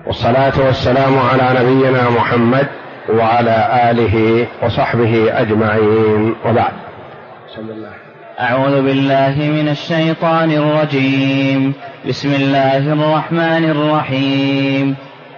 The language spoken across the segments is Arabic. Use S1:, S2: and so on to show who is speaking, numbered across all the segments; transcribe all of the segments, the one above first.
S1: والصلاة والسلام على نبينا محمد وعلى آله وصحبه أجمعين، وبعد. بسم الله.
S2: أعوذ بالله من الشيطان الرجيم. بسم الله الرحمن الرحيم.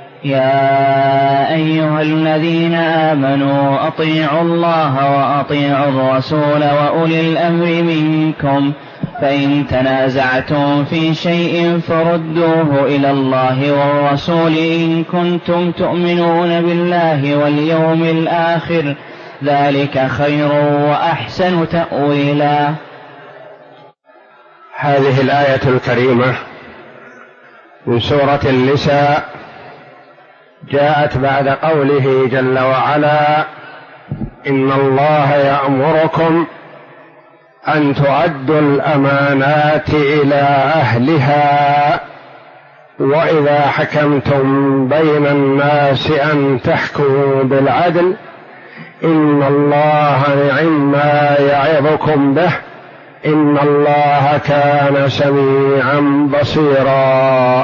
S2: يا أيها الذين آمنوا أطيعوا الله وأطيعوا الرسول وأولي الأمر منكم، فإن تنازعتم في شيء فردوه إلى الله والرسول إن كنتم تؤمنون بالله واليوم الآخر، ذلك خير وأحسن تأويلا.
S1: هذه الآية الكريمة من سورة النساء جاءت بعد قوله جل وعلا: إن الله يأمركم أن تؤدوا الأمانات إلى أهلها وإذا حكمتم بين الناس أن تحكموا بالعدل إن الله نعم يعظكم به إن الله كان سميعا بصيرا.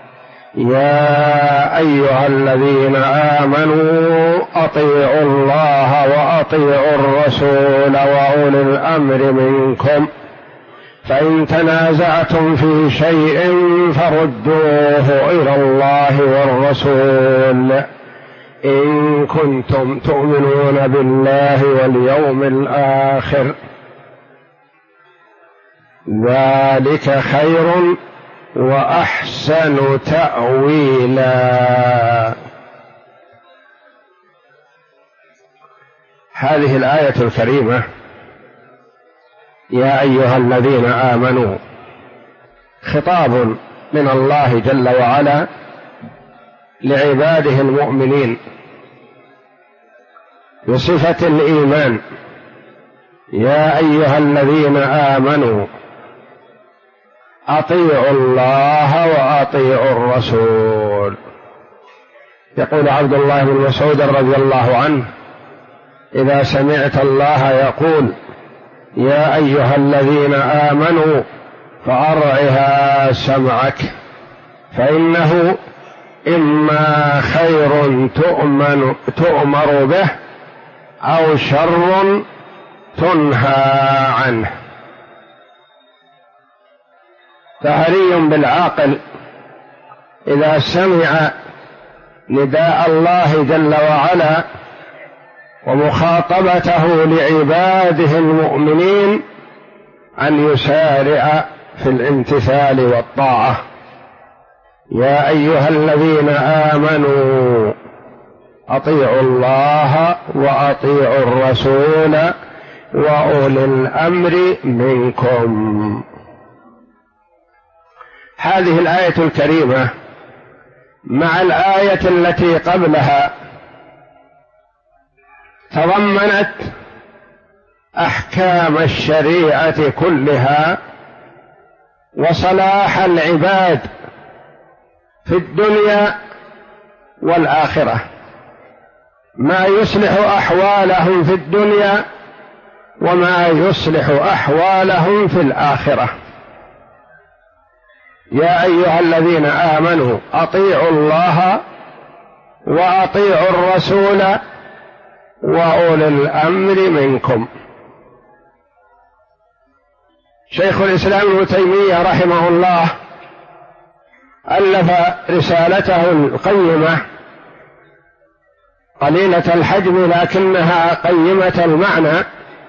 S1: يا أيها الذين آمنوا أطيعوا الله وأطيعوا الرسول وأولي الأمر منكم، فإن تنازعتم في شيء فردوه إلى الله والرسول إن كنتم تؤمنون بالله واليوم الآخر، ذلك خير وأحسن تأويلا. هذه الآية الكريمة يا أيها الذين آمنوا خطاب من الله جل وعلا لعباده المؤمنين بصفة الإيمان. يا أيها الذين آمنوا أطيعوا الله وأطيعوا الرسول. يقول عبد الله بن مسعود رضي الله عنه: إذا سمعت الله يقول يا أيها الذين آمنوا فأرعها سمعك، فإنه إما خير تؤمر به أو شر تنهى عنه. فهري بالعاقل إذا سمع نداء الله جل وعلا ومخاطبته لعباده المؤمنين أن يسارع في الامتثال والطاعة. يا أيها الذين آمنوا أطيعوا الله وأطيعوا الرسول وأولي الأمر منكم. هذه الآية الكريمة مع الآية التي قبلها تضمنت أحكام الشريعة كلها وصلاح العباد في الدنيا والآخرة، ما يصلح أحوالهم في الدنيا وما يصلح أحوالهم في الآخرة. يا أيها الذين آمنوا أطيعوا الله وأطيعوا الرسول وأولي الأمر منكم. شيخ الإسلام ابن تيمية رحمه الله ألف رسالته القيمة قليلة الحجم لكنها قيمة المعنى: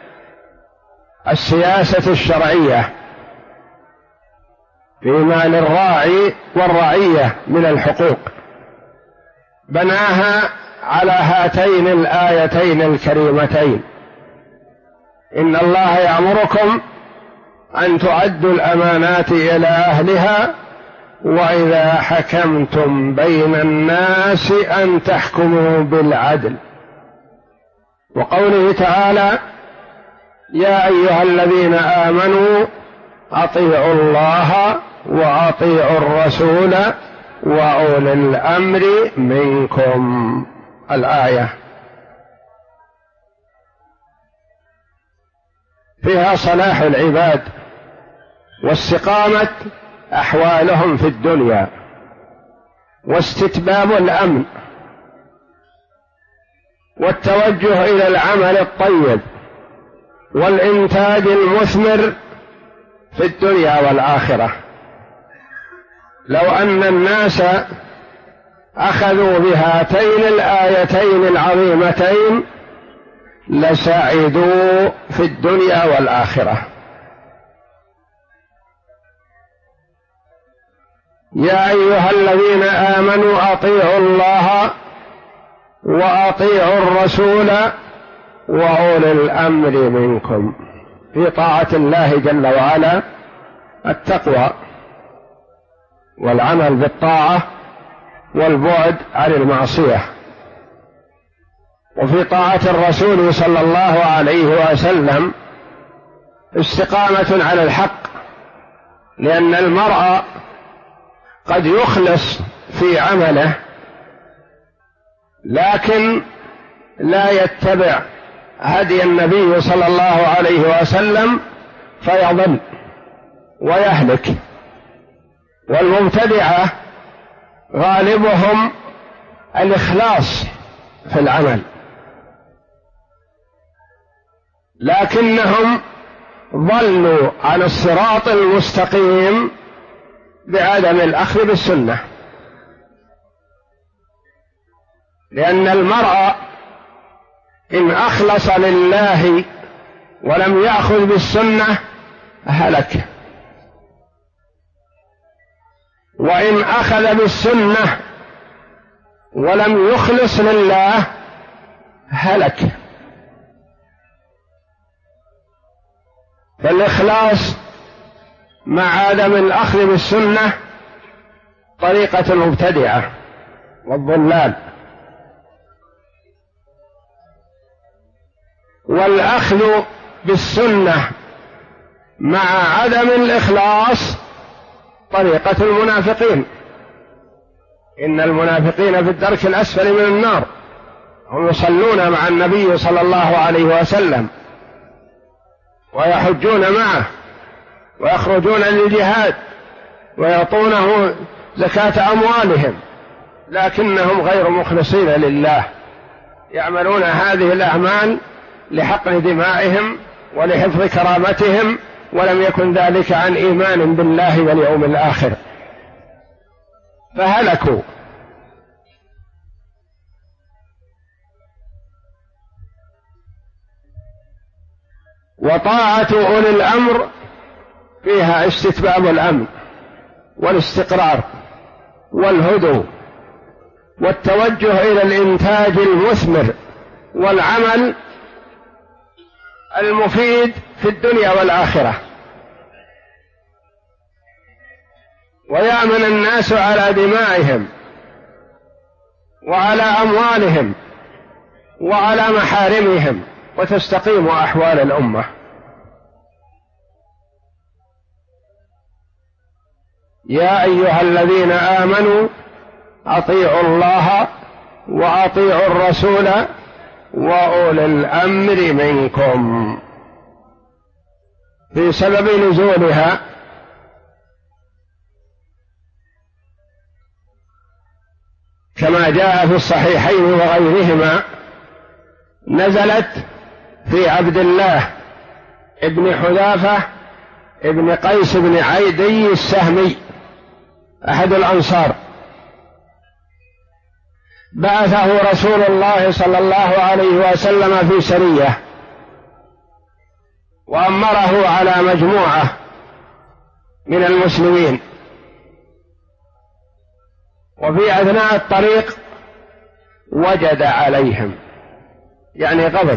S1: السياسة الشرعية فيما للراعي والرعية من الحقوق. بناها على هاتين الآيتين الكريمتين: إن الله يأمركم أن تؤدوا الأمانات إلى أهلها وإذا حكمتم بين الناس أن تحكموا بالعدل. وقوله تعالى: يا أيها الذين آمنوا أطيعوا الله وأطيعوا الرسول وأولي الأمر منكم. الآية فيها صلاح العباد واستقامة أحوالهم في الدنيا، واستتباب الأمن والتوجه إلى العمل الطيب والإنتاج المثمر في الدنيا والآخرة. لو أن الناس أخذوا بهاتين الآيتين العظيمتين لسعدوا في الدنيا والآخرة. يا أيها الذين آمنوا أطيعوا الله وأطيعوا الرسول وأولي الأمر منكم. في طاعة الله جل وعلا التقوى والعمل بالطاعة والبعد عن المعصية، وفي طاعة الرسول صلى الله عليه وسلم استقامة على الحق، لأن المرء قد يخلص في عمله لكن لا يتبع هدي النبي صلى الله عليه وسلم فيضل ويهلك. والمبتدعة غالبهم الإخلاص في العمل، لكنهم ضلوا عن الصراط المستقيم بعدم الأخذ بالسنة، لأن المرء إن أخلص لله ولم يأخذ بالسنة هلك، وإن أخذ بالسنة ولم يخلص لله هلك. فالإخلاص مع عدم الأخذ بالسنة طريقة المبتدعة والضلال، والأخذ بالسنة مع عدم الإخلاص طريقة المنافقين. إن المنافقين في الدرك الأسفل من النار، هم يصلون مع النبي صلى الله عليه وسلم ويحجون معه ويخرجون للجهاد ويعطونه زكاة أموالهم، لكنهم غير مخلصين لله، يعملون هذه الأعمال لحقن دمائهم ولحفظ كرامتهم، ولم يكن ذلك عن إيمان بالله واليوم الآخر، فهلكوا. وطاعة أولي الأمر فيها استتباب الأمن والاستقرار والهدوء والتوجه إلى الإنتاج المثمر والعمل المفيد في الدنيا والآخرة، ويأمن الناس على دمائهم وعلى أموالهم وعلى محارمهم، وتستقيم أحوال الأمة. يا أيها الذين آمنوا أطيعوا الله وأطيعوا الرسول وأولي الأمر منكم. في سبب نزولها كما جاء في الصحيحين وغيرهما، نزلت في عبد الله ابن حذافة ابن قيس بن عيدي السهمي أحد الأنصار، بعثه رسول الله صلى الله عليه وسلم في سرية وأمره على مجموعة من المسلمين، وفي أثناء الطريق وجد عليهم، يعني غضب،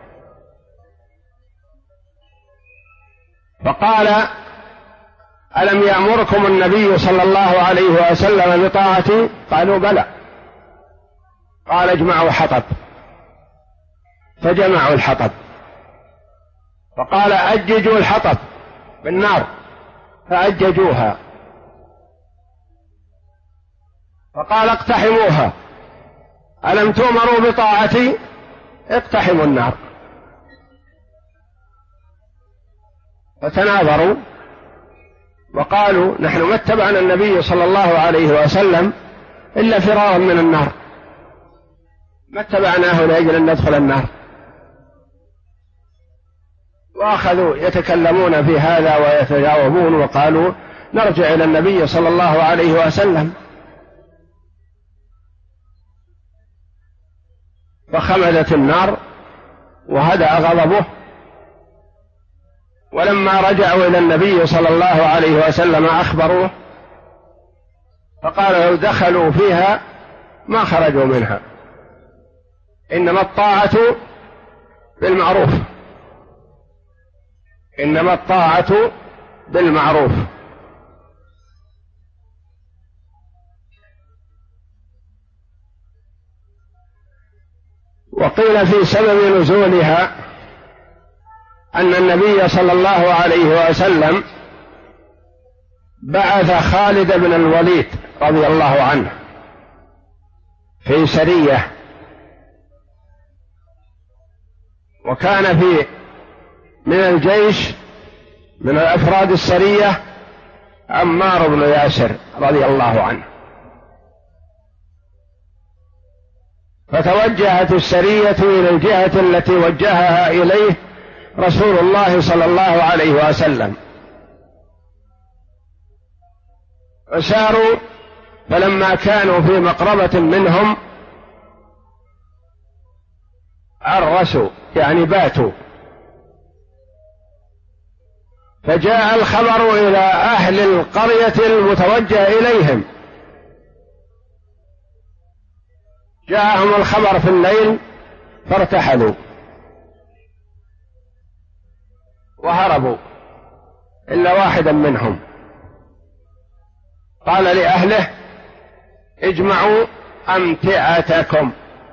S1: فقال: ألم يأمركم النبي صلى الله عليه وسلم بطاعتي؟ قالوا: بلى. قال: اجمعوا حطب، فجمعوا الحطب، فقال: أججوا الحطب بالنار، فأججوها، فقال: اقتحموها، ألم تؤمروا بطاعتي؟ اقتحموا النار. فتناظروا وقالوا: نحن ما اتبعنا النبي صلى الله عليه وسلم إلا فرارا من النار، ما اتبعناه لأجل أن ندخل النار. وأخذوا يتكلمون في هذا ويتجاوبون وقالوا نرجع إلى النبي صلى الله عليه وسلم. فخمدت النار وهدأ غضبه. ولما رجعوا إلى النبي صلى الله عليه وسلم أخبروه، فقال لو دخلوا فيها ما خرجوا منها، إنما الطاعة بالمعروف، إنما الطاعة بالمعروف. وقيل في سبب نزولها أن النبي صلى الله عليه وسلم بعث خالد بن الوليد رضي الله عنه في سرية، وكان في من الجيش من الأفراد السرية عمار بن ياسر رضي الله عنه. فتوجهت السرية إلى الجهة التي وجهها إليه رسول الله صلى الله عليه وسلم، فساروا، فلما كانوا في مقربة منهم عرسوا يعني باتوا، فجاء الخبر إلى أهل القرية المتوجه إليهم، جاءهم الخبر في الليل فارتحلوا وهربوا إلا واحدا منهم، قال لأهله اجمعوا أمتعتكم،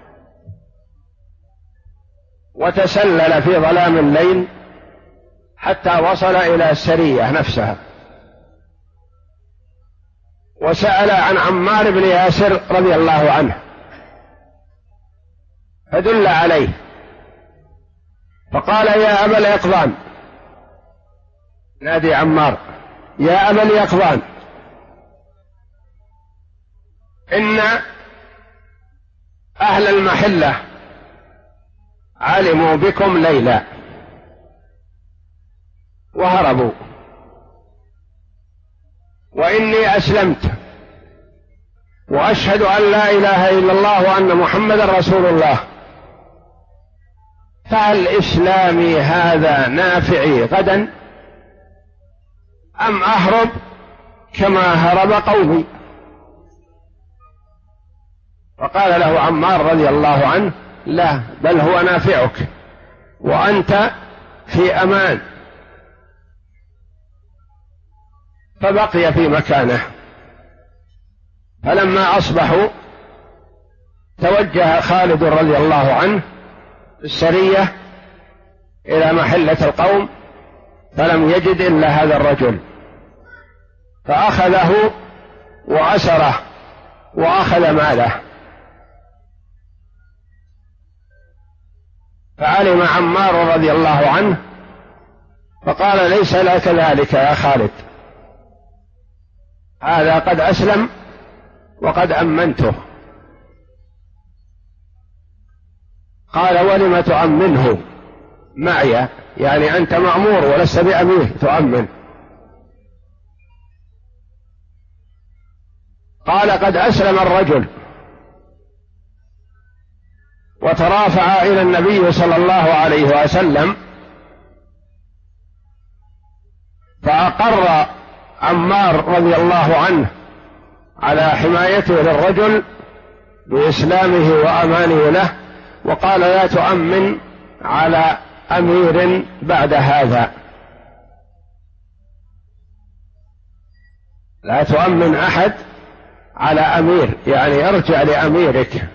S1: وتسلل في ظلام الليل حتى وصل إلى السرية نفسها، وسأل عن عمار بن ياسر رضي الله عنه فدل عليه، فقال يا أبا اليقظان، نادي عمار يا أبا اليقظان، إن أهل المحلة علموا بكم ليلا وهربوا، وإني أسلمت وأشهد أن لا إله إلا الله وأن محمدا رسول الله، فهل إسلامي هذا نافعي غدا أم أهرب كما هرب قومي؟ فقال له عمار رضي الله عنه لا، بل هو نافعك وأنت في أمان، فبقي في مكانه. فلما أصبحوا توجه خالد رضي الله عنه السرية إلى محلة القوم، فلم يجد إلا هذا الرجل، فأخذه وأسره وأخذ ماله. فعلم عمار رضي الله عنه فقال ليس لك ذلك يا خالد، هذا قد أسلم وقد أمنته. قال ولم تؤمنه معي؟ يعني أنت مأمور ولست بأمير تؤمن. قال قد أسلم الرجل، وترافع إلى النبي صلى الله عليه وسلم، فأقر عمار رضي الله عنه على حمايته للرجل بإسلامه وأمانه له، وقال لا تؤمن على أمير بعد هذا، لا تؤمن أحد على أمير، يعني ارجع لأميرك.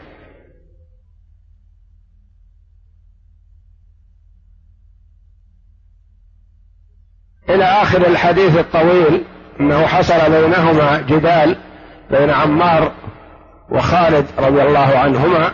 S1: إلى آخر الحديث الطويل أنه حصل بينهما جدال بين عمار وخالد رضي الله عنهما،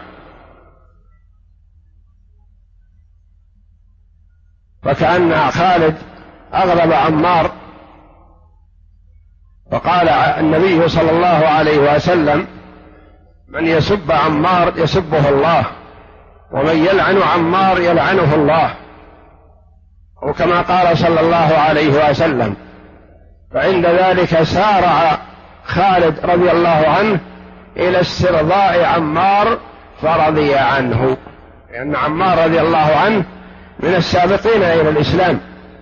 S1: فكأن خالد أغضب عمار، فقال النبي صلى الله عليه وسلم من يسب عمار يسبه الله، ومن يلعن عمار يلعنه الله، وكما قال صلى الله عليه وسلم. فعند ذلك سارع خالد رضي الله عنه إلى استرضاء عمار فرضي عنه، لأن عمار رضي الله عنه من السابقين إلى الإسلام.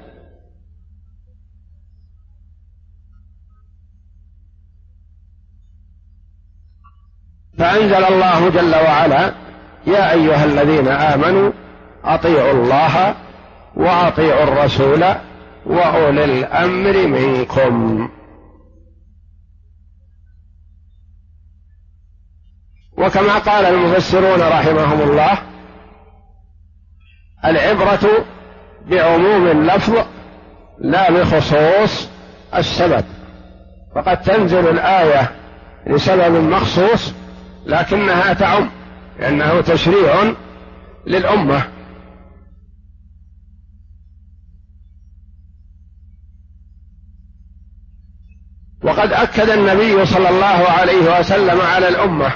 S1: فأنزل الله جل وعلا: يا أيها الذين آمنوا أطيعوا الله وأطيعوا الرسول وأولي الأمر منكم. وكما قال المفسرون رحمهم الله: العبرة بعموم اللفظ لا بخصوص السبب، فقد تنزل الآية لسبب مخصوص لكنها تعم، لأنه تشريع للأمة. وقد أكد النبي صلى الله عليه وسلم على الأمة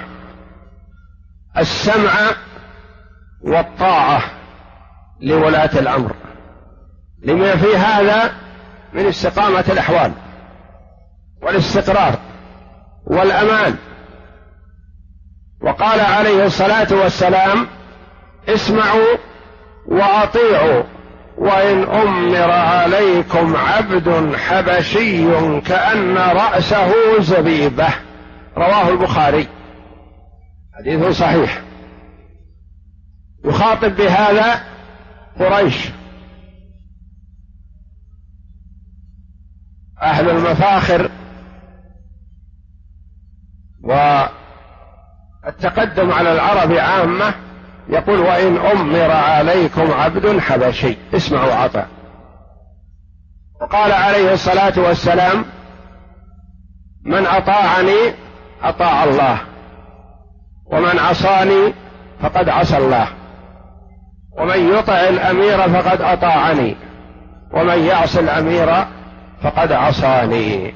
S1: السمع والطاعة لولاة الأمر، لما في هذا من استقامة الأحوال والاستقرار والأمان. وقال عليه الصلاة والسلام: اسمعوا وأطيعوا وإن أمر عليكم عبد حبشي كأن رأسه زبيبة. رواه البخاري، حديث صحيح. يخاطب بهذا قريش أهل المفاخر والتقدم على العرب عامة، يقول: وإن أمر عليكم عبد حبشي، اسمعوا وأطيعوا. وقال عليه الصلاة والسلام: من أطاعني أطاع الله، ومن عصاني فقد عصى الله، ومن يطع الأمير فقد أطاعني، ومن يعص الأمير فقد عصاني.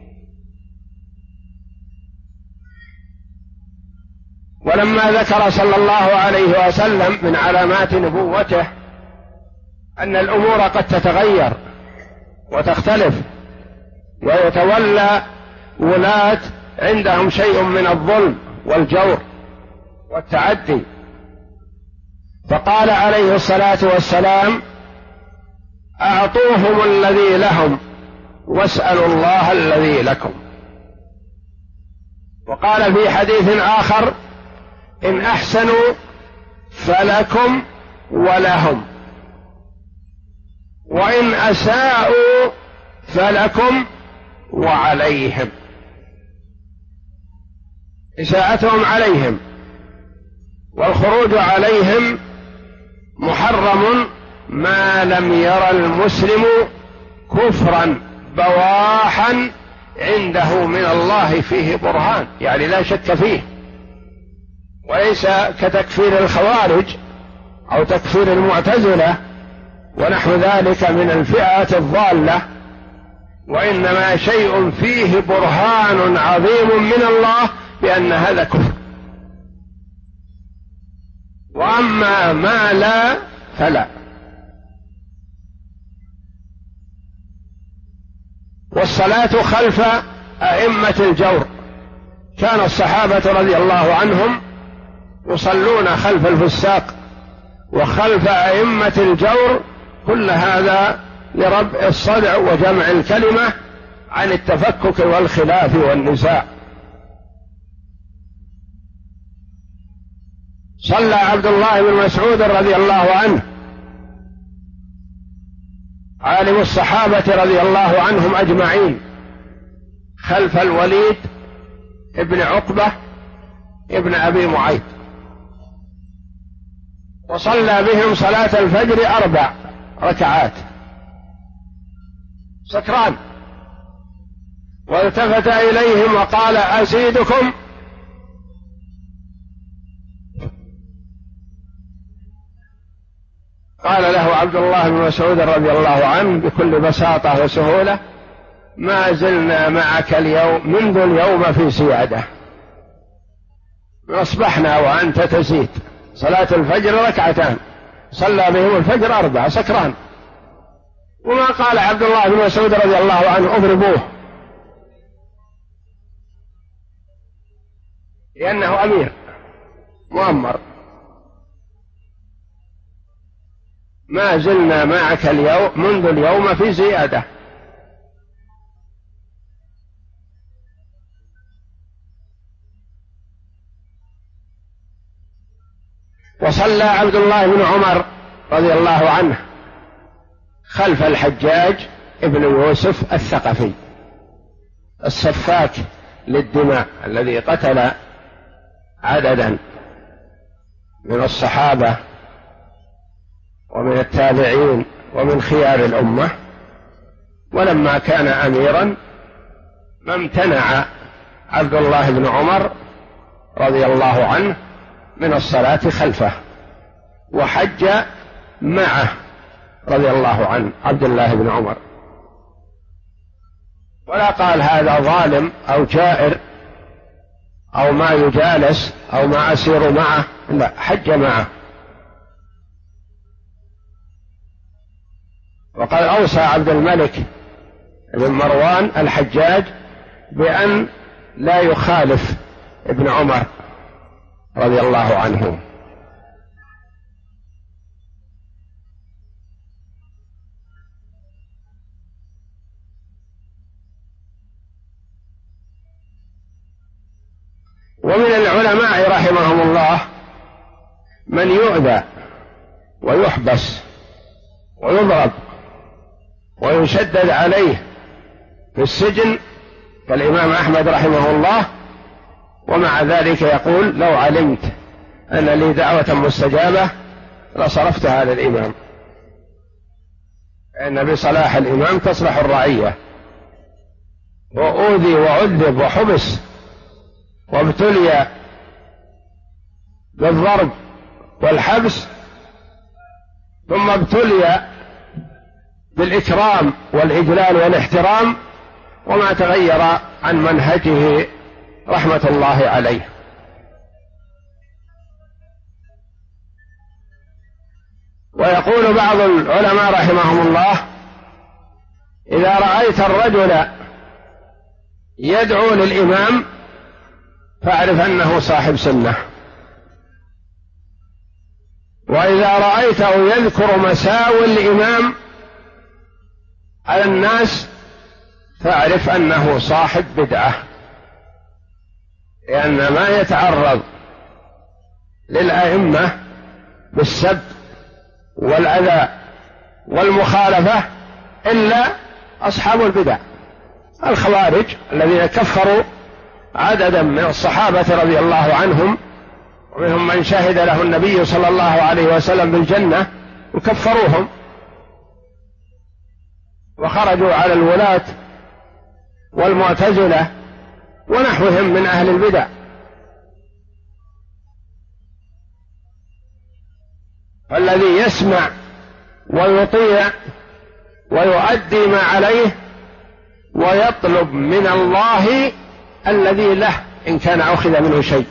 S1: ولما ذكر صلى الله عليه وسلم من علامات نبوته أن الأمور قد تتغير وتختلف، ويتولى ولاة عندهم شيء من الظلم والجور والتعدي، فقال عليه الصلاة والسلام: أعطوهم الذي لهم واسألوا الله الذي لكم. وقال في حديث آخر: إن أحسنوا فلكم ولهم، وإن أساءوا فلكم وعليهم. إساءتهم عليهم والخروج عليهم محرم ما لم ير المسلم كفرا بواحا عنده من الله فيه برهان، يعني لا شك فيه، وليس كتكفير الخوارج أو تكفير المعتزلة ونحو ذلك من الفئات الضالة، وإنما شيء فيه برهان عظيم من الله بأن هذا كفر. وأما ما لا فلا. والصلاة خلف أئمة الجور، كان الصحابة رضي الله عنهم يصلون خلف الفساق وخلف أئمة الجور، كل هذا لرفع الصدع وجمع الكلمة عن التفكك والخلاف والنزاع. صلى عبد الله بن مسعود رضي الله عنه عالم الصحابة رضي الله عنهم أجمعين خلف الوليد ابن عقبة ابن أبي معيط، وصلى بهم صلاة الفجر 4 ركعات سكران، والتفت إليهم وقال: أزيدكم؟ قال له عبد الله بن مسعود رضي الله عنه بكل بساطة وسهولة: ما زلنا معك اليوم منذ اليوم في سيادة، أصبحنا وأنت تزيد صلاة الفجر ركعتان، صلى بهم الفجر 4 سكران. وما قال عبد الله بن مسعود رضي الله عنه اضربوه، لأنه أمير مؤمر. ما زلنا معك اليوم منذ اليوم في زيادة. وصلى عبد الله بن عمر رضي الله عنه خلف الحجاج ابن يوسف الثقفي السفاك للدماء الذي قتل عددا من الصحابة ومن التابعين ومن خيار الأمة. ولما كان أميرا ما امتنع عبد الله بن عمر رضي الله عنه من الصلاة خلفه، وحج معه رضي الله عنه عبد الله بن عمر، ولا قال هذا ظالم أو جائر أو ما يجالس أو ما أسير معه، لا، حج معه. وقد أوصى عبد الملك بن مروان الحجاج بأن لا يخالف ابن عمر رضي الله عنه. ومن العلماء رحمهم الله من يؤذى ويحبس ويضرب ويشدد عليه في السجن كالإمام أحمد رحمه الله، ومع ذلك يقول لو علمت أن لي دعوة مستجابة لصرفت هذا الإمام، إن بصلاح الإمام تصلح الرعية. وأوذي وعذب وحبس وابتلي بالضرب والحبس، ثم ابتلي بالإكرام والإجلال والاحترام، وما تغير عن منهجه رحمة الله عليه. ويقول بعض العلماء رحمهم الله إذا رأيت الرجل يدعو للإمام فاعرف أنه صاحب سنة، وإذا رأيته يذكر مساوي الإمام على الناس فاعرف أنه صاحب بدعة، لأن ما يتعرض للأئمة بالسب والأذى والمخالفة إلا أصحاب البدع، الخوارج الذين كفروا عددا من الصحابة رضي الله عنهم، ومنهم من شهد له النبي صلى الله عليه وسلم بالجنة وكفروهم وخرجوا على الولاة والمعتزلة ونحوهم من أهل البدع. فالذي يسمع ويطيع ويؤدي ما عليه ويطلب من الله الذي له إن كان أخذ منه شيء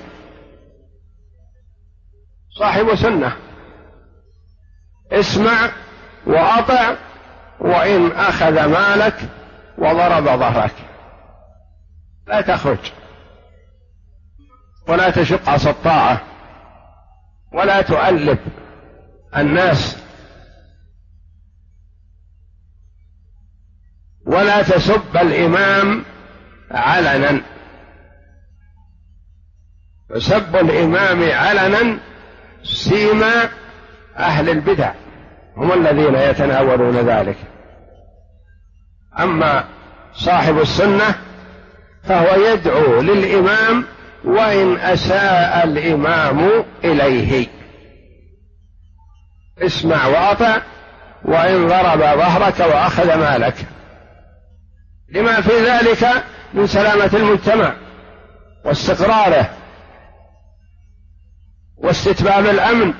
S1: صاحب سنة. اسمع وأطع وإن أخذ مالك وضرب ظهرك، لا تخرج ولا تشق عصا الطاعة ولا تؤلب الناس ولا تسب الإمام علنا. فسب الإمام علنا سيما أهل البدع، هم الذين يتناولون ذلك. أما صاحب السنة فهو يدعو للإمام وإن أساء الإمام إليه، اسمع وأطع وإن ضرب ظهرك وأخذ مالك، لما في ذلك من سلامة المجتمع واستقراره واستتباب الأمن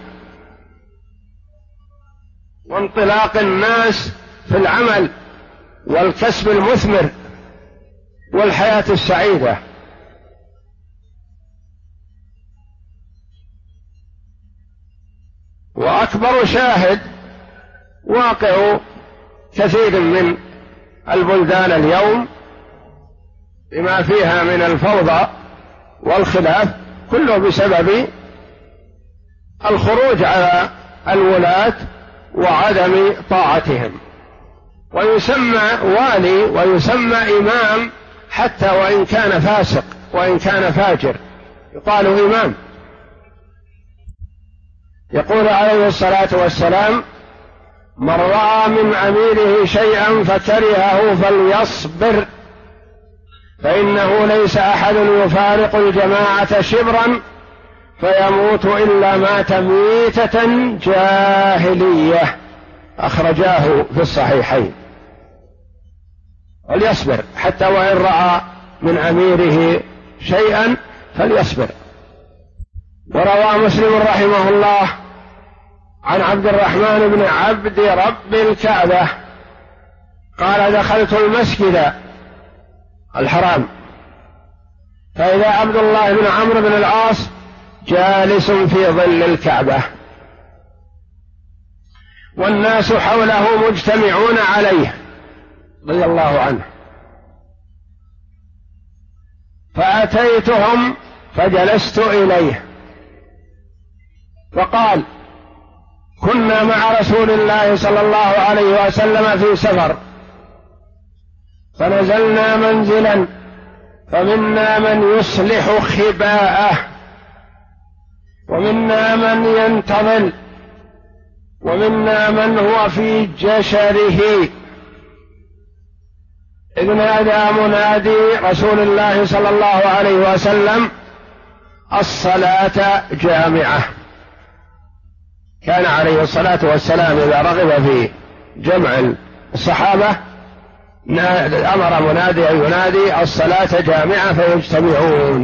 S1: وانطلاق الناس في العمل والكسب المثمر والحياة السعيدة. وأكبر شاهد واقع كثير من البلدان اليوم بما فيها من الفوضى والخلاف، كله بسبب الخروج على الولاة وعدم طاعتهم. ويسمى والي ويسمى إمام حتى وإن كان فاسق وإن كان فاجر، يقال إمام. يقول عليه الصلاة والسلام: من رأى من أميره شيئا فكرهه فليصبر، فإنه ليس أحد يفارق الجماعة شبرا فيموت إلا مات ميتة جاهلية، أخرجاه في الصحيحين. فليصبر حتى وإن رأى من أميره شيئا فليصبر. وروى مسلم رحمه الله عن عبد الرحمن بن عبد رب الكعبة قال: دخلت المسجد الحرام فإذا عبد الله بن عمرو بن العاص جالس في ظل الكعبة والناس حوله مجتمعون عليه رضي الله عنه، فأتيتهم فجلست إليه فقال: كنا مع رسول الله صلى الله عليه وسلم في سفر فنزلنا منزلا فمنا من يصلح خباءه ومنا من ينتظل ومنا من هو في جشره، إذ نادى منادي رسول الله صلى الله عليه وسلم: الصلاة جامعة. كان عليه الصلاة والسلام إذا رغب في جمع الصحابة أمر منادي أن ينادي: الصلاة جامعة، فيجتمعون.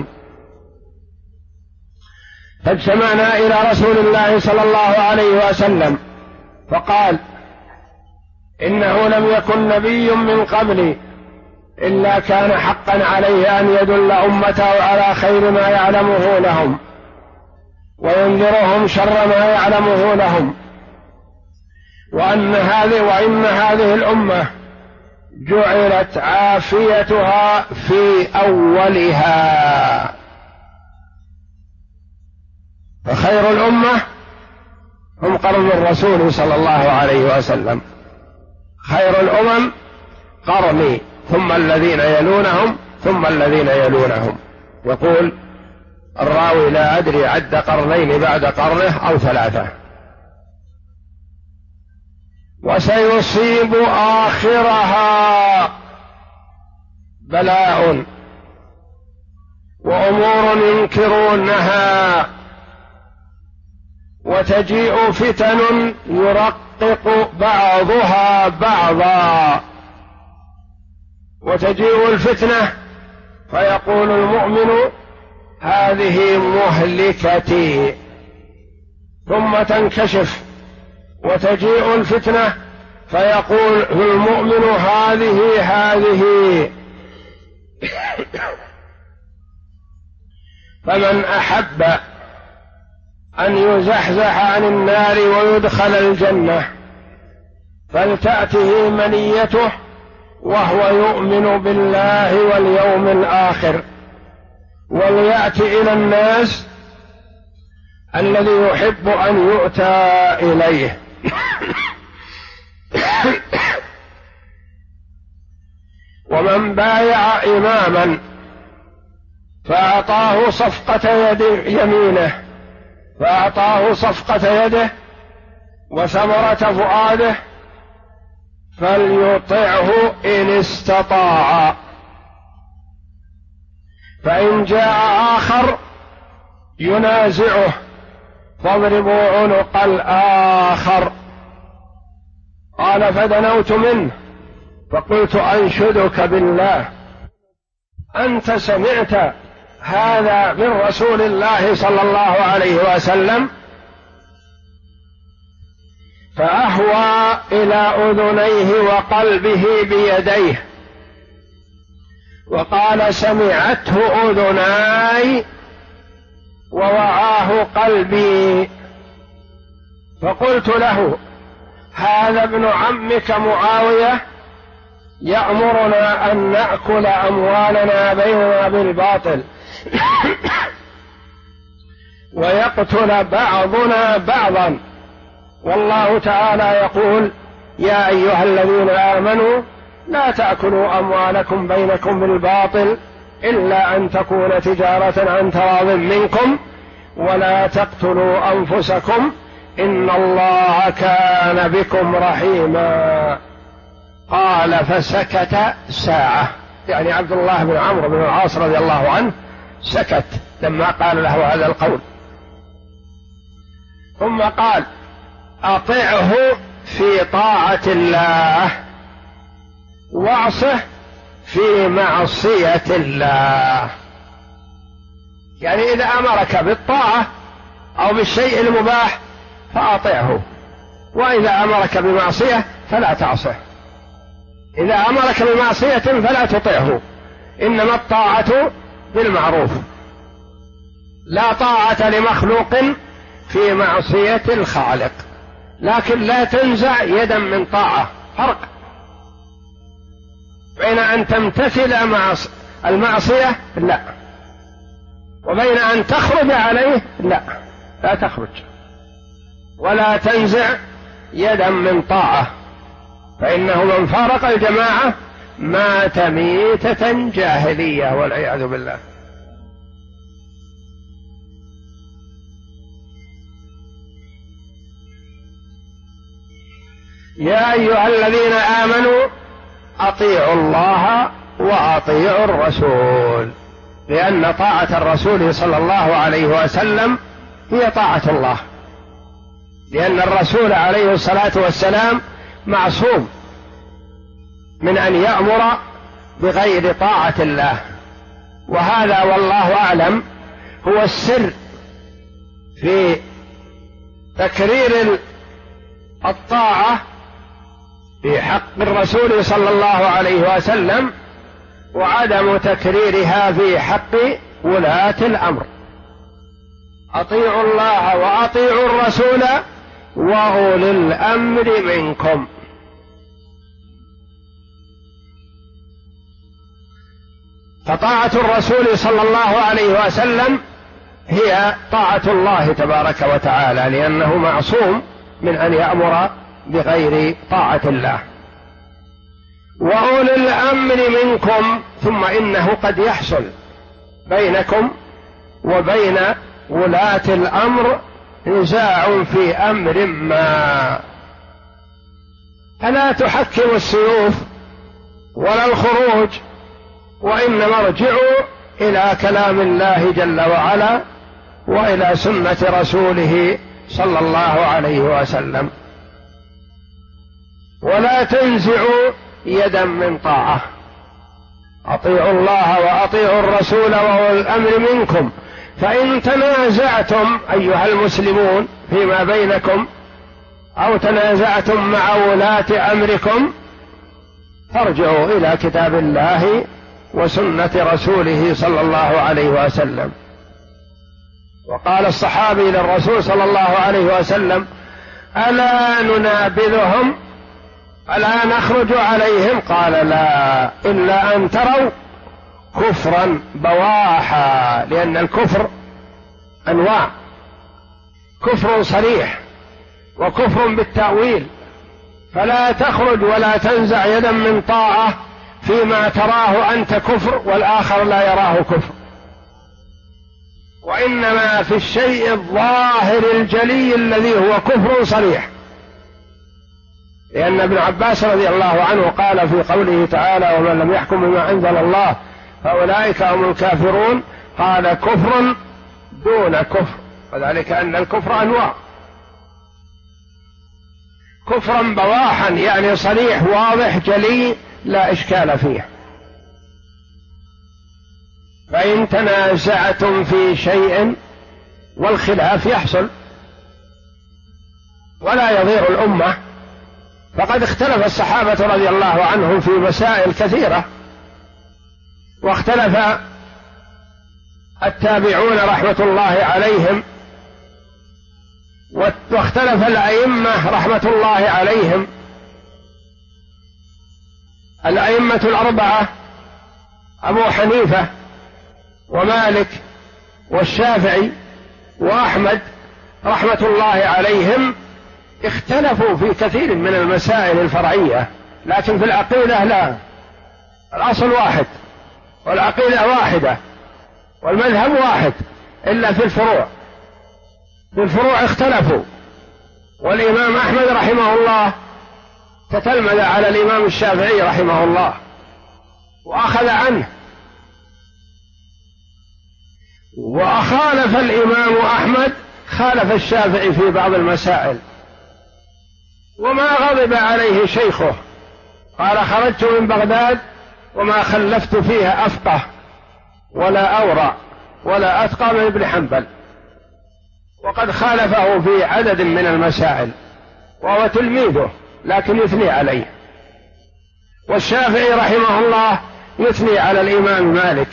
S1: فاجتمعنا إلى رسول الله صلى الله عليه وسلم فقال: إنه لم يكن نبي من قبلي إلا كان حقا عليه أن يدل أمته على خير ما يعلمه لهم وينذرهم شر ما يعلمه لهم، وإن هذه الأمة جعلت عافيتها في أولها، فخير الأمة هم قرن الرسول صلى الله عليه وسلم، خير الأمم قرني ثم الذين يلونهم ثم الذين يلونهم. يقول الراوي: لا أدري عد قرنين بعد قرنه أو ثلاثة. وسيصيب آخرها بلاء وأمور ينكرونها وتجيء فتن يرقق بعضها بعضا. وتجيء الفتنة فيقول المؤمن: هذه مهلكتي، ثم تنكشف وتجيء الفتنة فيقول المؤمن: هذه. فمن أحب أن يزحزح عن النار ويدخل الجنة فلتأته منيته وهو يؤمن بالله واليوم الآخر، وليأت إلى الناس الذي يحب أن يؤتى إليه. ومن بايع إماما فأعطاه صفقة يمينه، فأعطاه صفقة يده وثمرة فؤاده فليطعه إن استطاع، فإن جاء آخر ينازعه فاضربوا عنق الآخر. قال: فدنوت منه فقلت: أنشدك بالله أنت سمعت هذا من رسول الله صلى الله عليه وسلم؟ فأهوى إلى أذنيه وقلبه بيديه وقال: سمعته أذناي ووعاه قلبي. فقلت له: هذا ابن عمك معاوية يأمرنا أن نأكل أموالنا بيننا بالباطل ويقتل بعضنا بعضا، والله تعالى يقول: يا أيها الذين آمنوا لا تأكلوا أموالكم بينكم بالباطل إلا أن تكون تجارة عن تراض منكم ولا تقتلوا أنفسكم إن الله كان بكم رحيما. قال: فسكت ساعة، يعني عبد الله بن عمرو بن العاص رضي الله عنه سكت لما قال له هذا القول، ثم قال: أطعه في طاعة الله واعصه في معصية الله. يعني إذا أمرك بالطاعة أو بالشيء المباح فأطعه، وإذا أمرك بمعصية فلا تعصه. إذا أمرك بمعصية فلا تطعه، إنما الطاعة بالمعروف، لا طاعة لمخلوق في معصية الخالق، لكن لا تنزع يدا من طاعة. فرق بين أن تمتثل المعصية لا، وبين أن تخرج عليه لا تخرج، ولا تنزع يدا من طاعة، فإنه من فارق الجماعة مات ميتة جاهلية والعياذ بالله. يا أيها الذين آمنوا أطيعوا الله وأطيعوا الرسول، لأن طاعة الرسول صلى الله عليه وسلم هي طاعة الله، لأن الرسول عليه الصلاة والسلام معصوم من أن يأمر بغير طاعة الله، وهذا والله أعلم هو السر في تكرير الطاعة في حق الرسول صلى الله عليه وسلم، وعدم تكريرها في حق ولاة الأمر. أطيعوا الله وأطيعوا الرسول وأولي الأمر منكم. فطاعة الرسول صلى الله عليه وسلم هي طاعة الله تبارك وتعالى، لأنه معصوم من أن يأمر بغير طاعة الله. وأولي الأمر منكم، ثم إنه قد يحصل بينكم وبين ولاة الأمر نزاع في أمر ما، فلا تحكموا السيوف ولا الخروج، وإنما ارجعوا إلى كلام الله جل وعلا وإلى سنة رسوله صلى الله عليه وسلم، ولا تنزعوا يدا من طاعة. أطيعوا الله وأطيعوا الرسول وأولي الأمر منكم، فإن تنازعتم أيها المسلمون فيما بينكم أو تنازعتم مع ولاة أمركم فارجعوا إلى كتاب الله وسنة رسوله صلى الله عليه وسلم. وقال الصحابي للرسول صلى الله عليه وسلم: ألا ننابذهم، ألا نخرج عليهم؟ قال: لا، إلا أن تروا كفرا بواحا، لأن الكفر أنواع: كفر صريح وكفر بالتأويل، فلا تخرج ولا تنزع يدا من طاعة فيما تراه أنت كفر والآخر لا يراه كفر، وإنما في الشيء الظاهر الجلي الذي هو كفر صريح. لأن ابن عباس رضي الله عنه قال في قوله تعالى: ومن لم يحكم بما أنزل الله فأولئك هم الكافرون، قال: كفر دون كفر، وذلك أن الكفر أنواع: كفرا بواحا يعني صريح واضح جلي لا إشكال فيه. فإن تنازعتم في شيء، والخلاف يحصل ولا يضير الأمة، فقد اختلف الصحابة رضي الله عنهم في مسائل كثيرة، واختلف التابعون رحمة الله عليهم، واختلف الأئمة رحمة الله عليهم، الأئمة الأربعة أبو حنيفة ومالك والشافعي وأحمد رحمة الله عليهم، اختلفوا في كثير من المسائل الفرعية، لكن في العقيدة لا، الأصل واحد والعقيدة واحدة والمذهب واحد، إلا في الفروع، في الفروع اختلفوا. والإمام أحمد رحمه الله تتلمذ على الإمام الشافعي رحمه الله وأخذ عنه، وأخالف الإمام أحمد خالف الشافعي في بعض المسائل، وما غضب عليه شيخه، قال: خرجت من بغداد وما خلفت فيها أفقه ولا أورع ولا أتقى من ابن حنبل، وقد خالفه في عدد من المسائل وهو تلميذه لكن يثني عليه. والشافعي رحمه الله يثني على الإمام مالك،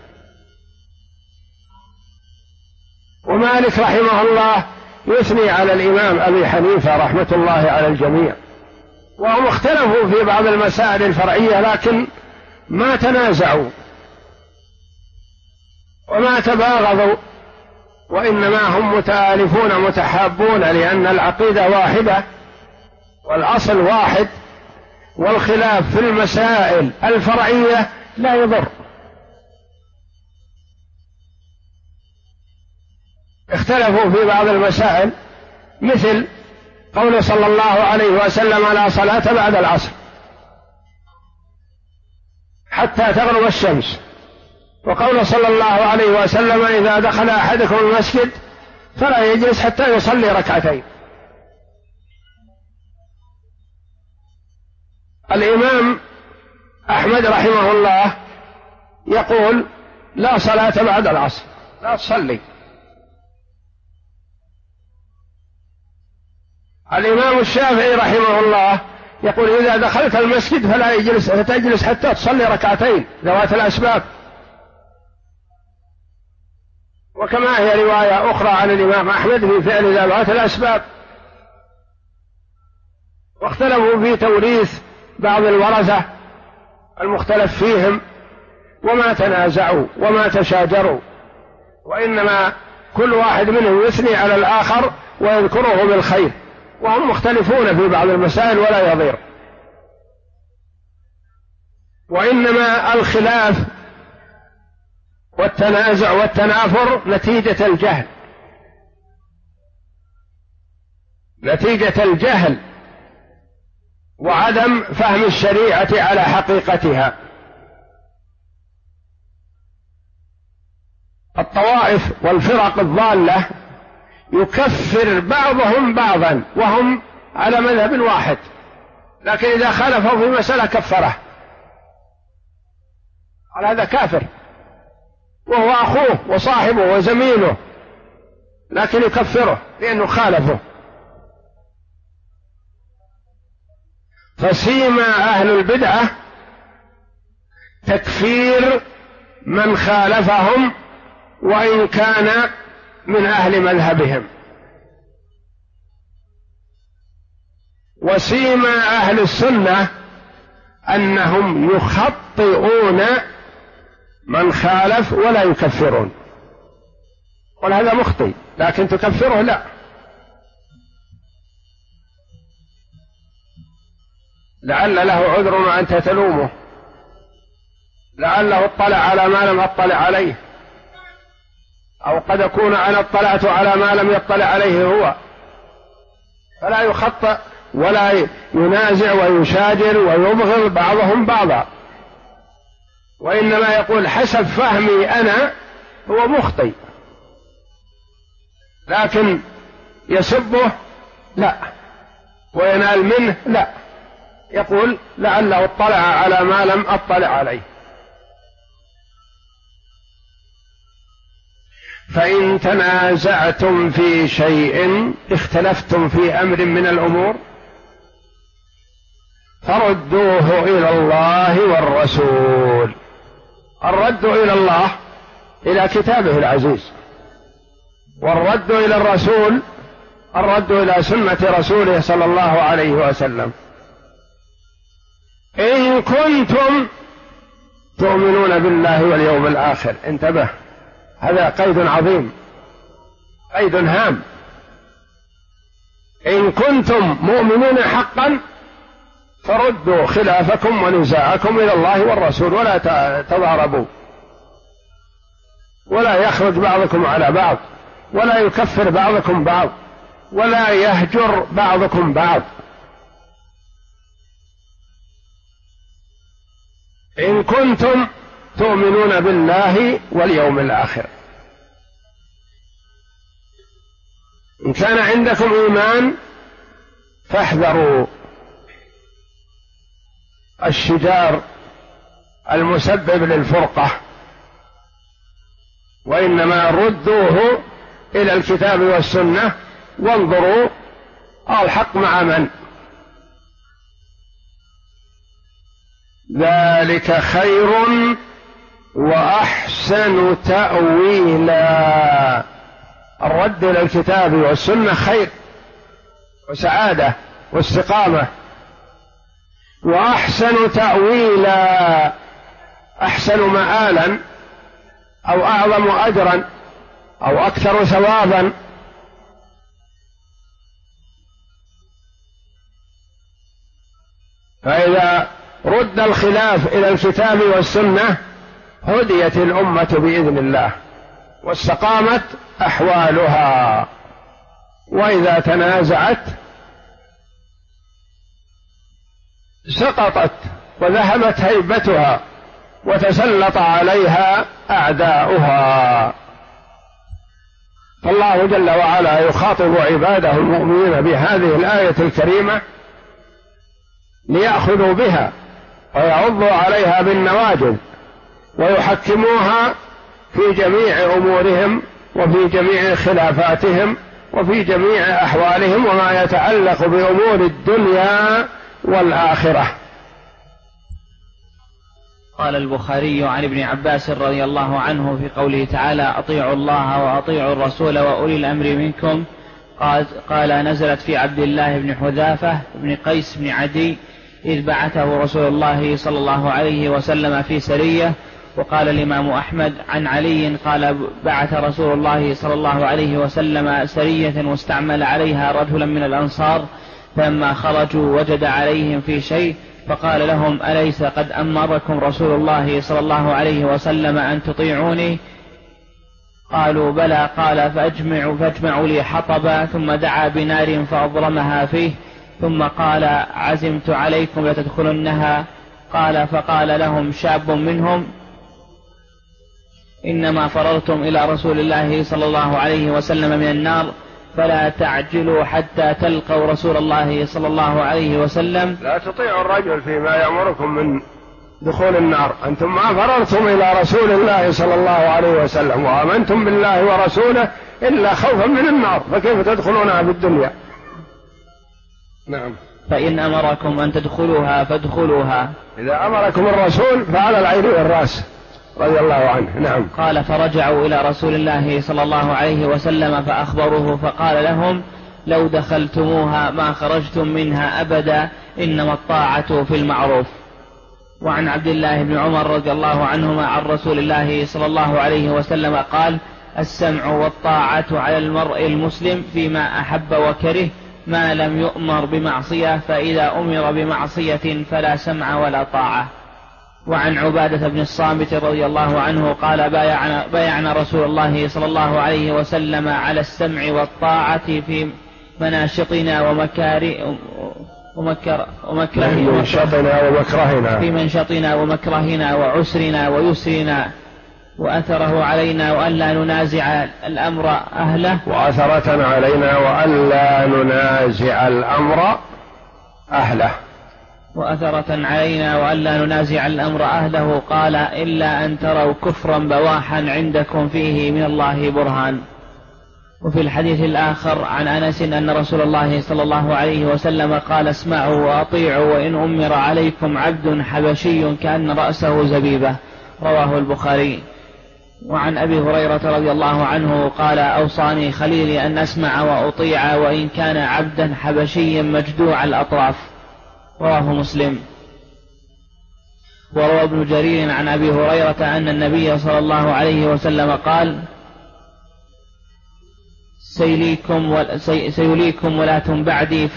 S1: ومالك رحمه الله يثني على الإمام أبي حنيفة رحمة الله على الجميع. وهم اختلفوا في بعض المسائل الفرعية لكن ما تنازعوا وما تباغضوا، وإنما هم متآلفون متحابون، لأن العقيدة واحدة والأصل واحد، والخلاف في المسائل الفرعية لا يضر. اختلفوا في بعض المسائل، مثل قول صلى الله عليه وسلم: لا صلاة بعد العصر حتى تغرب الشمس، وقول صلى الله عليه وسلم: إذا دخل أحدكم المسجد فلا يجلس حتى يصلي ركعتين. الإمام أحمد رحمه الله يقول: لا صلاة بعد العصر، لا تصلي. الإمام الشافعي رحمه الله يقول: إذا دخلت المسجد فلا تجلس حتى تصلي ركعتين ذوات الأسباب. وكما هي رواية أخرى عن الإمام أحمد في فعل ذوات الأسباب. واختلفوا في توريث بعض الورثة المختلف فيهم، وما تنازعوا وما تشاجروا، وإنما كل واحد منهم يثني على الآخر ويذكره بالخير، وهم مختلفون في بعض المسائل ولا يضير. وإنما الخلاف والتنازع والتنافر نتيجة الجهل، نتيجة الجهل وعدم فهم الشريعة على حقيقتها. الطوائف والفرق الضالة يكفر بعضهم بعضا وهم على مذهب واحد، لكن إذا خالفوا في مسألة كفره، على هذا كافر، وهو أخوه وصاحبه وزميله، لكن يكفره لأنه خالفه. فسيما أهل البدعة تكفير من خالفهم وإن كان من أهل مذهبهم، وسيما أهل السنة أنهم يخطئون من خالف ولا يكفرون. قل هذا مخطئ لكن تكفره لا. لعل له عذر وأنت تلومه، لعله اطلع على ما لم اطلع عليه، أو قد أكون أنا اطلعت على ما لم يطلع عليه هو، فلا يخطئ ولا ينازع ويشاجر ويبغض بعضهم بعضا، وإنما يقول حسب فهمي أنا هو مخطئ، لكن يسبه لا وينال منه لا، يقول لعله اطلع على ما لم اطلع عليه. فإن تنازعتم في شيء، اختلفتم في أمر من الأمور، فردوه إلى الله والرسول. الرد إلى الله إلى كتابه العزيز، والرد إلى الرسول الرد إلى سنة رسوله صلى الله عليه وسلم. إن كنتم تؤمنون بالله واليوم الآخر، انتبه، هذا قيد عظيم، قيد هام. إن كنتم مؤمنين حقا فردوا خلافكم ونزاعكم إلى الله والرسول، ولا تضاربوا، ولا يخرج بعضكم على بعض، ولا يكفر بعضكم بعض، ولا يهجر بعضكم بعض. إن كنتم تؤمنون بالله واليوم الآخر. إن كان عندكم إيمان فاحذروا الشجار المسبب للفرقة، وإنما ردوه إلى الكتاب والسنة وانظروا الحق مع من، ذلك خير وأحسن تأويلا. الرد إلى الكتاب والسنة خير وسعادة واستقامة. وأحسن تأويلا، أحسن مآلا أو أعظم أجرا أو أكثر ثوابا. فإذا رد الخلاف إلى الكتاب والسنة هديت الأمة بإذن الله واستقامت أحوالها، وإذا تنازعت سقطت وذهبت هيبتها وتسلط عليها أعداؤها. فالله جل وعلا يخاطب عباده المؤمنين بهذه الآية الكريمة ليأخذوا بها ويعضوا عليها بالنواجذ ويحكموها في جميع أمورهم وفي جميع خلافاتهم وفي جميع أحوالهم وما يتعلق بأمور الدنيا والآخرة.
S2: قال البخاري عن ابن عباس رضي الله عنه في قوله تعالى: أطيعوا الله وأطيعوا الرسول وأولي الأمر منكم، قال نزلت في عبد الله بن حذافة بن قيس بن عدي إذ بعثه رسول الله صلى الله عليه وسلم في سرية. وقال الإمام أحمد عن علي قال: بعث رسول الله صلى الله عليه وسلم سرية واستعمل عليها رجلا من الأنصار، فلما خرجوا وجد عليهم في شيء فقال لهم: أليس قد أمركم رسول الله صلى الله عليه وسلم أن تطيعوني؟ قالوا: بلى. قال: فاجمعوا لي حطبا، ثم دعا بنار فأضرمها فيه، ثم قال: عزمت عليكم لتدخلنها. قال: فقال لهم شاب منهم: إنما فررتم إلى رسول الله صلى الله عليه وسلم من النار، فلا تعجلوا حتى تلقوا رسول الله صلى الله عليه وسلم.
S1: لا تطيعوا الرجل فيما يأمركم من دخول النار، أنتم ما فررتم إلى رسول الله صلى الله عليه وسلم وآمنتم بالله ورسوله إلا خوفا من النار، فكيف تدخلونها في الدنيا؟ نعم.
S2: فإن أمركم أن تدخلوها فادخلوها.
S1: إذا أمركم الرسول فعلى العين والرأس رضي الله عنه. نعم.
S2: قال: فرجعوا إلى رسول الله صلى الله عليه وسلم فأخبروه، فقال لهم: لو دخلتموها ما خرجتم منها أبدا، إنما الطاعة في المعروف. وعن عبد الله بن عمر رضي الله عنهما عن رسول الله صلى الله عليه وسلم قال: السمع والطاعة على المرء المسلم فيما أحب وكره ما لم يؤمر بمعصية، فإذا أمر بمعصية فلا سمع ولا طاعة. وعن عبادة بن الصامت رضي الله عنه قال: بايعنا رسول الله صلى الله عليه وسلم على السمع والطاعة في مناشطنا ومكرهنا وعسرنا ويسرنا، وأثره علينا وألا ننازع الأمر أهله.
S1: وأثرة علينا وألا ننازع الأمر أهله.
S2: وأثرة علينا وألا ننازع الأمر أهله. قال: إلا أن تروا كفرا بواحا عندكم فيه من الله برهان. وفي الحديث الآخر عن أنس أن رسول الله صلى الله عليه وسلم قال: اسمعوا وأطيعوا وإن أمر عليكم عبد حبشي كأن رأسه زبيبة. رواه البخاري. وعن أبي هريرة رضي الله عنه قال أوصاني خليلي أن أسمع وأطيع وإن كان عبدا حبشيا مجدوع الأطراف. رواه مسلم. وروى ابن جرير عن أبي هريرة أن النبي صلى الله عليه وسلم قال سيليكم ولاة بعدي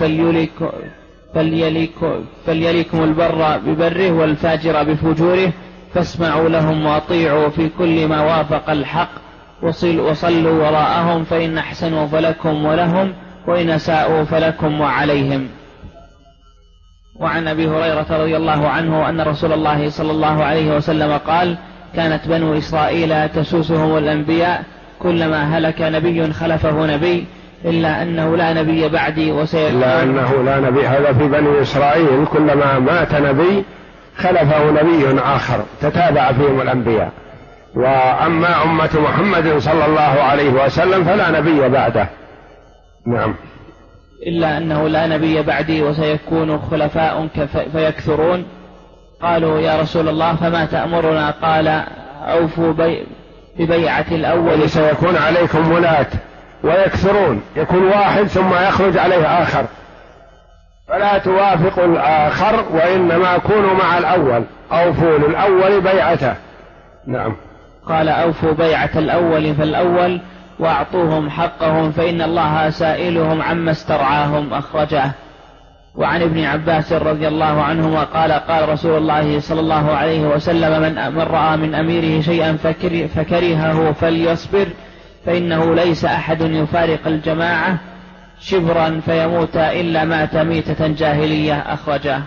S2: فليليكم البر ببره والفاجر بفجوره فاسمعوا لهم وأطيعوا في كل ما وافق الحق وصلوا وراءهم فإن أحسنوا فلكم ولهم وإن أساءوا فلكم وعليهم. وعن أبي هريرة رضي الله عنه أن رسول الله صلى الله عليه وسلم قال كانت بنو إسرائيل تسوسهم الأنبياء كلما هلك نبي خلفه نبي إلا أنه لا نبي بعدي
S1: إلا أنه لا نبي. هذا في بني إسرائيل كلما مات نبي خلفه نبي آخر تتابع فيهم الأنبياء. وأما أمة محمد صلى الله عليه وسلم فلا نبي بعده. نعم.
S2: إلا أنه لا نبي بعدي وسيكون خلفاء فيكثرون. قالوا يا رسول الله فما تأمرنا؟ قال أوفوا ببيعة الأول.
S1: سيكون عليكم ولاة ويكثرون، يكون واحد ثم يخرج عليه آخر، فلا توافقوا الآخر وإنما كونوا مع الأول. أوفوا للأول بيعته. نعم.
S2: قال أوفوا بيعة الأول فالأول وأعطوهم حقهم فإن الله سائلهم عما استرعاهم. أخرجه. وعن ابن عباس رضي الله عنهما قال قال رسول الله صلى الله عليه وسلم من رأى من أميره شيئا فكرهه فليصبر فإنه ليس أحد يفارق الجماعة شبرا فيموت إلا مات ميتة جاهلية. أخرجه.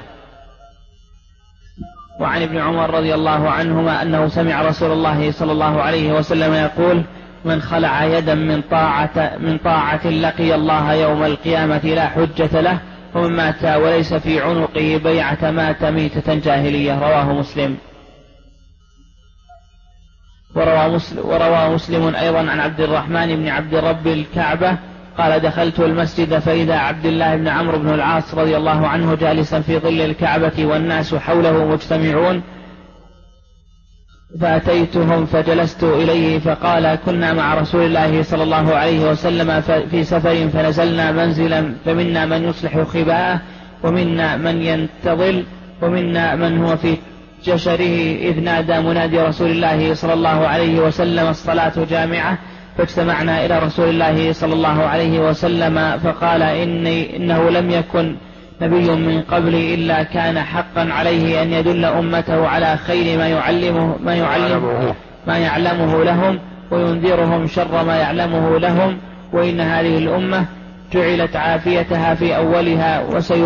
S2: وعن ابن عمر رضي الله عنهما أنه سمع رسول الله صلى الله عليه وسلم يقول من خلع يدا من طاعة لقي الله يوم القيامة لا حجة له ومن مات وليس في عنقه بيعة مات ميتة جاهلية. رواه مسلم. وروى مسلم أيضا عن عبد الرحمن بن عبد رب الكعبة قال دخلت المسجد فإذا عبد الله بن عمرو بن العاص رضي الله عنه جالسا في ظل الكعبة والناس حوله مجتمعون فأتيتهم فجلست إليه فقال كنا مع رسول الله صلى الله عليه وسلم في سفر فنزلنا منزلا فمنا من يصلح خباءه ومنا من ينتظل ومنا من هو في جشره إذ نادى منادي رسول الله صلى الله عليه وسلم الصلاة جامعة فاجتمعنا إلى رسول الله صلى الله عليه وسلم فقال إنه لم يكن نبي من قبلي إلا كان حقا عليه أن يدل أمته على خير ما يعلمه لهم وينذرهم شر ما يعلمه لهم وإن هذه الأمة جعلت عافيتها في أولها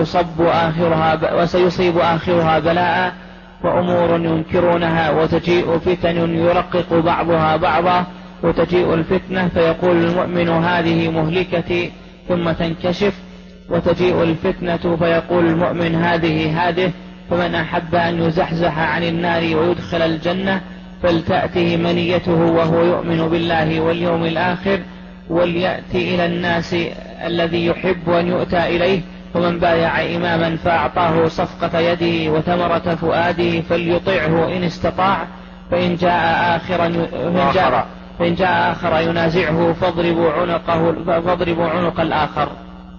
S2: وسيصيب آخرها بلاء وأمور ينكرونها وتجيء فتن يرقق بعضها بعضا وتجيء الفتنة فيقول المؤمن هذه مهلكتي ثم تنكشف وتجيء الفتنة فيقول المؤمن هذه فمن أحب أن يزحزح عن النار ويدخل الجنة فلتأته منيته وهو يؤمن بالله واليوم الآخر وليأتي إلى الناس الذي يحب أن يؤتى إليه ومن بايع إماما فأعطاه صفقة يده وثمرة فؤاده فليطعه إن استطاع فإن جاء آخر ينازعه فاضربوا عنق الآخر.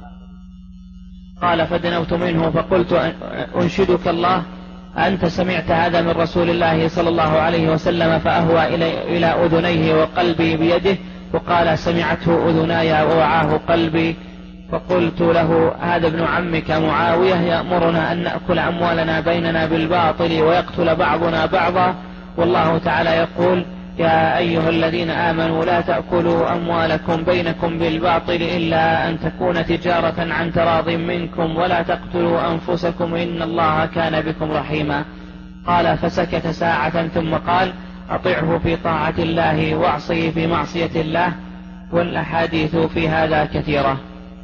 S2: قال فدنوت منه فقلت أنشدك الله أنت سمعت هذا من رسول الله صلى الله عليه وسلم فأهوى إلى أذنيه وقلبي بيده وقال سمعته أذناي ووعاه قلبي فقلت له هذا ابن عمك معاوية يأمرنا أن نأكل أموالنا بيننا بالباطل ويقتل بعضنا بعضا والله تعالى يقول يا أيها الذين آمنوا لا تأكلوا أموالكم بينكم بالباطل إلا أن تكون تجارة عن تراض منكم ولا تقتلوا أنفسكم إن الله كان بكم رحيما. قال فسكت ساعة ثم قال أطعه في طاعة الله واعصيه في معصية الله والأحاديث في هذا كثيرة.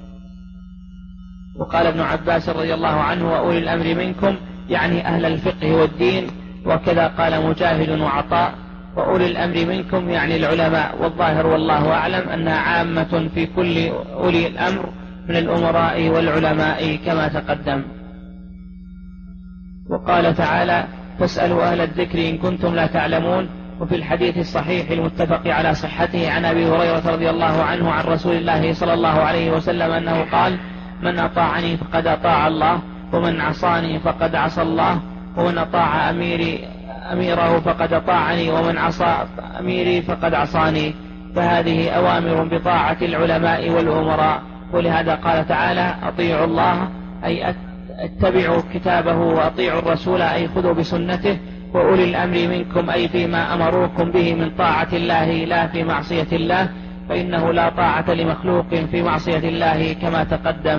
S2: وقال ابن عباس رضي الله عنه وأولي الأمر منكم يعني أهل الفقه والدين وكذا قال مجاهد وعطاء وأولي الأمر منكم يعني العلماء والظاهر والله أعلم أنها عامة في كل أولي الأمر من الأمراء والعلماء كما تقدم. وقال تعالى فاسألوا أهل الذكر إن كنتم لا تعلمون وفي الحديث الصحيح المتفق على صحته عن أبي هريرة رضي الله عنه عن رسول الله صلى الله عليه وسلم أنه قال: من أطاعني فقد أطاع الله، ومن عصاني فقد عصى الله، ومن أطاع أميره فقد أطاعني، ومن عصى أميري فقد عصاني. فهذه أوامر بطاعة العلماء والأمراء، ولهذا قال تعالى: أطيعوا الله أي اتبعوا كتابه، وأطيعوا الرسول أي خذوا بسنته، وأولي الأمر منكم أي فيما أمروكم به من طاعة الله لا في معصية الله، فإنه لا طاعة لمخلوق في معصية الله كما تقدم.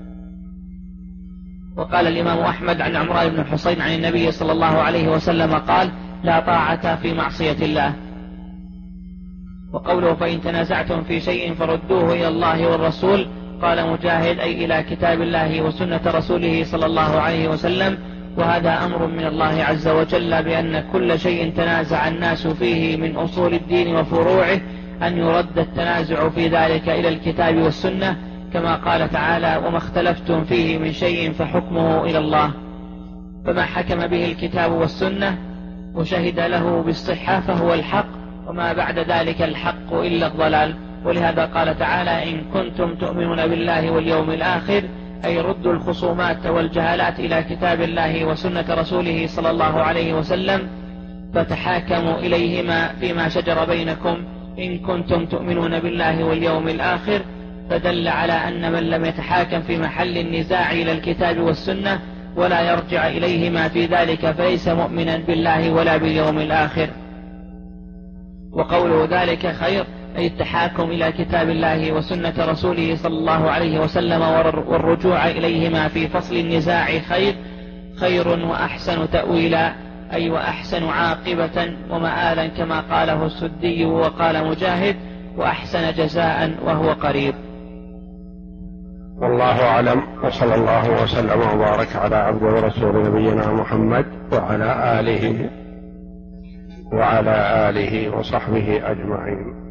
S2: وقال الإمام أحمد عن عمران بن حصين عن النبي صلى الله عليه وسلم قال: لا طاعة في معصية الله. وقوله: فإن تنازعتم في شيء فردوه إلى الله والرسول، قال مجاهد: أي إلى كتاب الله وسنة رسوله صلى الله عليه وسلم. وهذا أمر من الله عز وجل بأن كل شيء تنازع الناس فيه من أصول الدين وفروعه أن يرد التنازع في ذلك إلى الكتاب والسنة، كما قال تعالى: وما اختلفتم فيه من شيء فحكمه إلى الله. فما حكم به الكتاب والسنة وشهد له بالصحة فهو الحق، وما بعد ذلك الحق إلا الضلال. ولهذا قال تعالى: إن كنتم تؤمنون بالله واليوم الآخر، أي ردوا الخصومات والجهالات إلى كتاب الله وسنة رسوله صلى الله عليه وسلم، فتحاكموا إليهما فيما شجر بينكم إن كنتم تؤمنون بالله واليوم الآخر. فدل على أن من لم يتحاكم في محل النزاع إلى الكتاب والسنة ولا يرجع إليهما في ذلك فليس مؤمنا بالله ولا باليوم الآخر. وقوله ذلك خير، أي التحاكم إلى كتاب الله وسنة رسوله صلى الله عليه وسلم والرجوع إليهما في فصل النزاع خير وأحسن تأويلا، أي وأحسن عاقبة ومآلا، كما قاله السدي وقال مجاهد: وأحسن جزاء وهو قريب.
S1: والله أعلم، وصلى الله وسلم وبارك على عبده ورسول نبينا محمد وعلى آله وصحبه أجمعين.